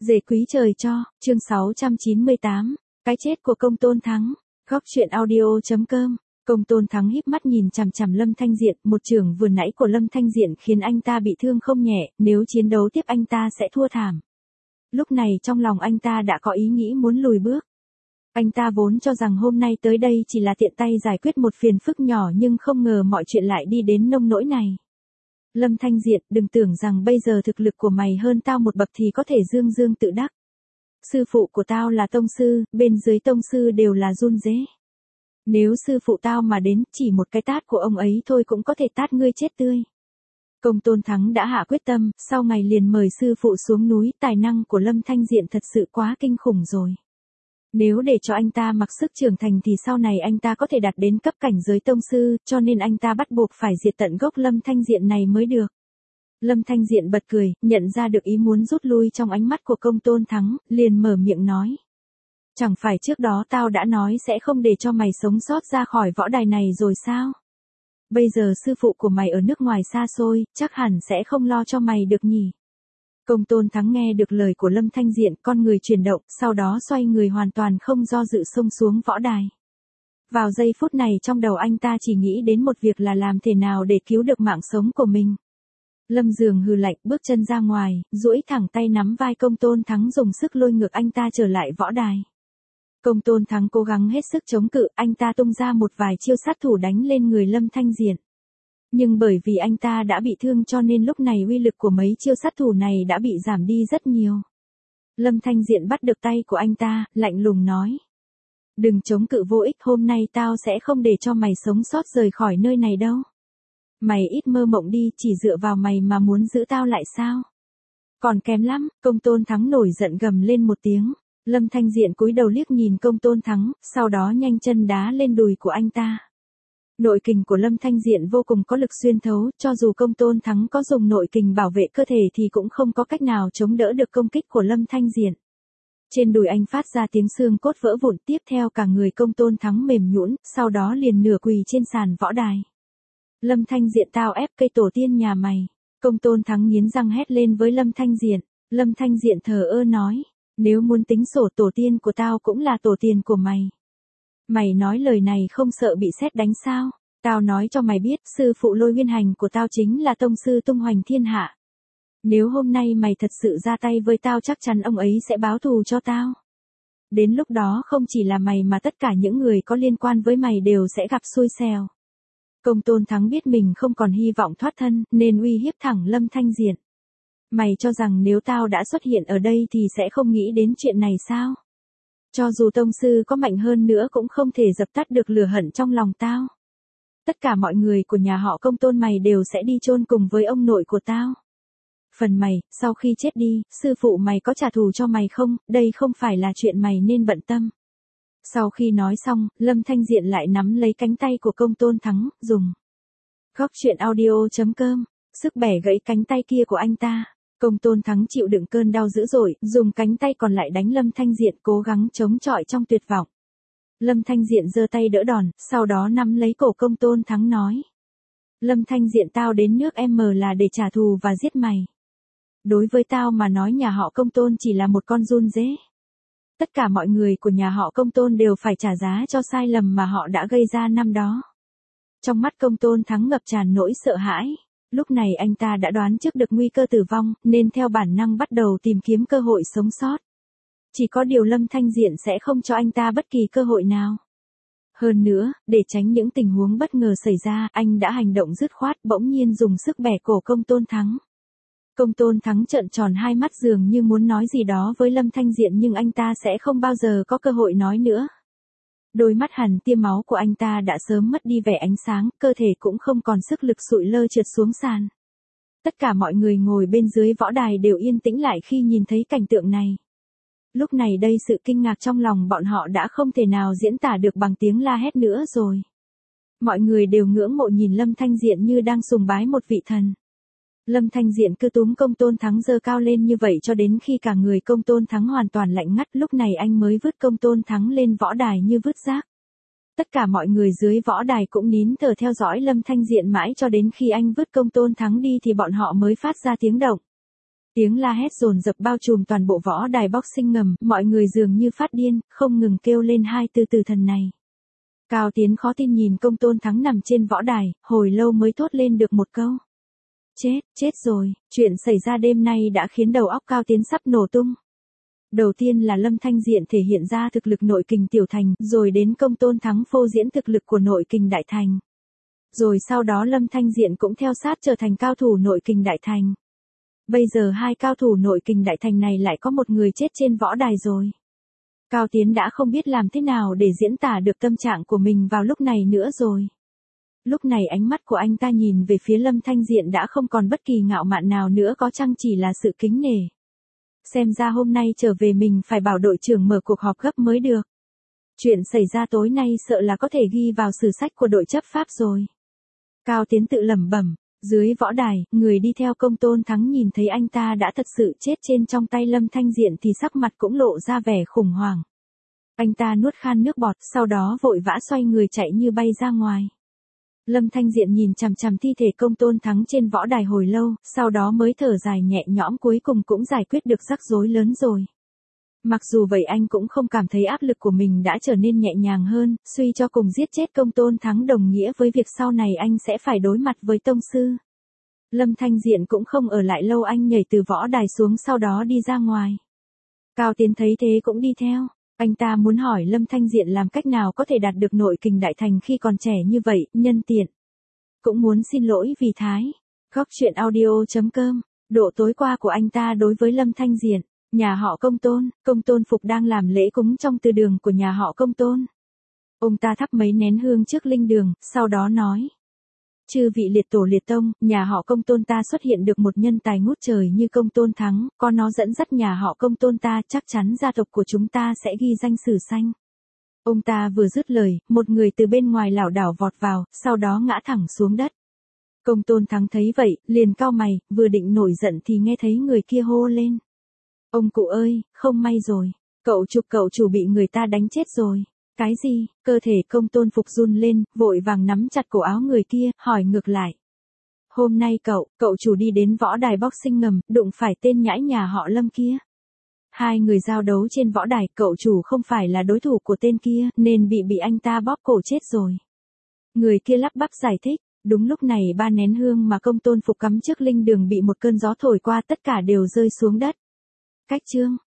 Dề quý trời cho, chương 698, cái chết của Công Tôn Thắng. Góc truyện audio.com. Công Tôn Thắng híp mắt nhìn chằm chằm Lâm Thanh Diện, một chưởng vừa nãy của Lâm Thanh Diện khiến anh ta bị thương không nhẹ, nếu chiến đấu tiếp anh ta sẽ thua thảm. Lúc này trong lòng anh ta đã có ý nghĩ muốn lùi bước. Anh ta vốn cho rằng hôm nay tới đây chỉ là tiện tay giải quyết một phiền phức nhỏ, nhưng không ngờ mọi chuyện lại đi đến nông nỗi này. Lâm Thanh Diện, đừng tưởng rằng bây giờ thực lực của mày hơn tao một bậc thì có thể dương dương tự đắc. Sư phụ của tao là tông sư, bên dưới tông sư đều là run rế. Nếu sư phụ tao mà đến, chỉ một cái tát của ông ấy thôi cũng có thể tát ngươi chết tươi. Công Tôn Thắng đã hạ quyết tâm, sau ngày liền mời sư phụ xuống núi, tài năng của Lâm Thanh Diện thật sự quá kinh khủng rồi. Nếu để cho anh ta mặc sức trưởng thành thì sau này anh ta có thể đạt đến cấp cảnh giới tông sư, cho nên anh ta bắt buộc phải diệt tận gốc Lâm Thanh Diện này mới được. Lâm Thanh Diện bật cười, nhận ra được ý muốn rút lui trong ánh mắt của Công Tôn Thắng, liền mở miệng nói. Chẳng phải trước đó tao đã nói sẽ không để cho mày sống sót ra khỏi võ đài này rồi sao? Bây giờ sư phụ của mày ở nước ngoài xa xôi, chắc hẳn sẽ không lo cho mày được nhỉ? Công Tôn Thắng nghe được lời của Lâm Thanh Diện, con người chuyển động, sau đó xoay người hoàn toàn không do dự xông xuống võ đài. Vào giây phút này trong đầu anh ta chỉ nghĩ đến một việc là làm thế nào để cứu được mạng sống của mình. Lâm Dường hừ lạnh, bước chân ra ngoài, duỗi thẳng tay nắm vai Công Tôn Thắng dùng sức lôi ngược anh ta trở lại võ đài. Công Tôn Thắng cố gắng hết sức chống cự, anh ta tung ra một vài chiêu sát thủ đánh lên người Lâm Thanh Diện. Nhưng bởi vì anh ta đã bị thương cho nên lúc này uy lực của mấy chiêu sát thủ này đã bị giảm đi rất nhiều. Lâm Thanh Diện bắt được tay của anh ta, lạnh lùng nói. Đừng chống cự vô ích, hôm nay tao sẽ không để cho mày sống sót rời khỏi nơi này đâu. Mày ít mơ mộng đi, chỉ dựa vào mày mà muốn giữ tao lại sao? Còn kém lắm, Công Tôn Thắng nổi giận gầm lên một tiếng. Lâm Thanh Diện cúi đầu liếc nhìn Công Tôn Thắng, sau đó nhanh chân đá lên đùi của anh ta. Nội kình của Lâm Thanh Diện vô cùng có lực xuyên thấu, cho dù Công Tôn Thắng có dùng nội kình bảo vệ cơ thể thì cũng không có cách nào chống đỡ được công kích của Lâm Thanh Diện. Trên đùi anh phát ra tiếng xương cốt vỡ vụn, tiếp theo cả người Công Tôn Thắng mềm nhũn, sau đó liền nửa quỳ trên sàn võ đài. Lâm Thanh Diện, tao ép cây tổ tiên nhà mày. Công Tôn Thắng nghiến răng hét lên với Lâm Thanh Diện. Lâm Thanh Diện thờ ơ nói. Nếu muốn tính sổ, tổ tiên của tao cũng là tổ tiên của mày. Mày nói lời này không sợ bị sét đánh sao? Tao nói cho mày biết, sư phụ Lôi Nguyên Hành của tao chính là tông sư tung hoành thiên hạ. Nếu hôm nay mày thật sự ra tay với tao chắc chắn ông ấy sẽ báo thù cho tao. Đến lúc đó không chỉ là mày mà tất cả những người có liên quan với mày đều sẽ gặp xui xẻo. Công Tôn Thắng biết mình không còn hy vọng thoát thân, nên uy hiếp thẳng Lâm Thanh Diện. Mày cho rằng nếu tao đã xuất hiện ở đây thì sẽ không nghĩ đến chuyện này sao? Cho dù tông sư có mạnh hơn nữa cũng không thể dập tắt được lửa hận trong lòng tao. Tất cả mọi người của nhà họ Công Tôn mày đều sẽ đi chôn cùng với ông nội của tao. Phần mày, sau khi chết đi, sư phụ mày có trả thù cho mày không? Đây không phải là chuyện mày nên bận tâm. Sau khi nói xong, Lâm Thanh Diện lại nắm lấy cánh tay của Công Tôn Thắng, dùng góc truyện audio.com, sức bẻ gãy cánh tay kia của anh ta. Công Tôn Thắng chịu đựng cơn đau dữ dội, dùng cánh tay còn lại đánh Lâm Thanh Diện, cố gắng chống chọi trong tuyệt vọng. Lâm Thanh Diện giơ tay đỡ đòn, sau đó nắm lấy cổ Công Tôn Thắng nói. Lâm Thanh Diện, tao đến nước M là để trả thù và giết mày. Đối với tao mà nói nhà họ Công Tôn chỉ là một con giun dế. Tất cả mọi người của nhà họ Công Tôn đều phải trả giá cho sai lầm mà họ đã gây ra năm đó. Trong mắt Công Tôn Thắng ngập tràn nỗi sợ hãi. Lúc này anh ta đã đoán trước được nguy cơ tử vong, nên theo bản năng bắt đầu tìm kiếm cơ hội sống sót. Chỉ có điều Lâm Thanh Diện sẽ không cho anh ta bất kỳ cơ hội nào. Hơn nữa, để tránh những tình huống bất ngờ xảy ra, anh đã hành động dứt khoát, bỗng nhiên dùng sức bẻ cổ Công Tôn Thắng. Công Tôn Thắng trợn tròn hai mắt dường như muốn nói gì đó với Lâm Thanh Diện nhưng anh ta sẽ không bao giờ có cơ hội nói nữa. Đôi mắt hằn tia máu của anh ta đã sớm mất đi vẻ ánh sáng, cơ thể cũng không còn sức lực, sụi lơ trượt xuống sàn. Tất cả mọi người ngồi bên dưới võ đài đều yên tĩnh lại khi nhìn thấy cảnh tượng này. Lúc này đây sự kinh ngạc trong lòng bọn họ đã không thể nào diễn tả được bằng tiếng la hét nữa rồi. Mọi người đều ngưỡng mộ nhìn Lâm Thanh Diện như đang sùng bái một vị thần. Lâm Thanh Diện cứ túm Công Tôn Thắng giơ cao lên như vậy cho đến khi cả người Công Tôn Thắng hoàn toàn lạnh ngắt, lúc này anh mới vứt Công Tôn Thắng lên võ đài như vứt rác. Tất cả mọi người dưới võ đài cũng nín thở theo dõi Lâm Thanh Diện mãi cho đến khi anh vứt Công Tôn Thắng đi thì bọn họ mới phát ra tiếng động. Tiếng la hét dồn dập bao trùm toàn bộ võ đài boxing ngầm, mọi người dường như phát điên, không ngừng kêu lên hai từ tử thần này. Cao Tiến khó tin nhìn Công Tôn Thắng nằm trên võ đài, hồi lâu mới thốt lên được một câu. Chết rồi, chuyện xảy ra đêm nay đã khiến đầu óc Cao Tiến sắp nổ tung. Đầu tiên là Lâm Thanh Diện thể hiện ra thực lực nội kình tiểu thành, rồi đến Công Tôn Thắng phô diễn thực lực của nội kình đại thành. Rồi sau đó Lâm Thanh Diện cũng theo sát trở thành cao thủ nội kình đại thành. Bây giờ hai cao thủ nội kình đại thành này lại có một người chết trên võ đài rồi. Cao Tiến đã không biết làm thế nào để diễn tả được tâm trạng của mình vào lúc này nữa rồi. Lúc này ánh mắt của anh ta nhìn về phía Lâm Thanh Diện đã không còn bất kỳ ngạo mạn nào nữa, có chăng chỉ là sự kính nể. Xem ra hôm nay trở về mình phải bảo đội trưởng mở cuộc họp gấp mới được. Chuyện xảy ra tối nay sợ là có thể ghi vào sử sách của đội chấp pháp rồi. Cao Tiến tự lẩm bẩm. Dưới võ đài, người đi theo Công Tôn Thắng nhìn thấy anh ta đã thật sự chết trên trong tay Lâm Thanh Diện thì sắc mặt cũng lộ ra vẻ khủng hoảng. Anh ta nuốt khan nước bọt, sau đó vội vã xoay người chạy như bay ra ngoài. Lâm Thanh Diện nhìn chằm chằm thi thể Công Tôn Thắng trên võ đài hồi lâu, sau đó mới thở dài nhẹ nhõm, cuối cùng cũng giải quyết được rắc rối lớn rồi. Mặc dù vậy anh cũng không cảm thấy áp lực của mình đã trở nên nhẹ nhàng hơn, suy cho cùng giết chết Công Tôn Thắng đồng nghĩa với việc sau này anh sẽ phải đối mặt với tông sư. Lâm Thanh Diện cũng không ở lại lâu, anh nhảy từ võ đài xuống sau đó đi ra ngoài. Cao Tiến thấy thế cũng đi theo. Anh ta muốn hỏi Lâm Thanh Diện làm cách nào có thể đạt được nội kình đại thành khi còn trẻ như vậy, nhân tiện. Cũng muốn xin lỗi vì Thái. Góc truyện audio.com. Độ tối qua của anh ta đối với Lâm Thanh Diện. Nhà họ Công Tôn Phục đang làm lễ cúng trong từ đường của nhà họ Công Tôn. Ông ta thắp mấy nén hương trước linh đường, sau đó nói. Chư vị liệt tổ liệt tông, nhà họ Công Tôn ta xuất hiện được một nhân tài ngút trời như Công Tôn Thắng, có nó dẫn dắt nhà họ Công Tôn ta, chắc chắn gia tộc của chúng ta sẽ ghi danh sử xanh. Ông ta vừa dứt lời, một người từ bên ngoài lảo đảo vọt vào, sau đó ngã thẳng xuống đất. Công Tôn Thắng thấy vậy, liền cau mày, vừa định nổi giận thì nghe thấy người kia hô lên. Ông cụ ơi, không may rồi, cậu chủ bị người ta đánh chết rồi. Cái gì? Cơ thể Công Tôn Phục run lên, vội vàng nắm chặt cổ áo người kia, hỏi ngược lại. Hôm nay cậu chủ đi đến võ đài boxing ngầm, đụng phải tên nhãi nhà họ Lâm kia. Hai người giao đấu trên võ đài, cậu chủ không phải là đối thủ của tên kia, nên bị anh ta bóp cổ chết rồi. Người kia lắp bắp giải thích. Đúng lúc này ba nén hương mà Công Tôn Phục cắm trước linh đường bị một cơn gió thổi qua, tất cả đều rơi xuống đất. Cách chương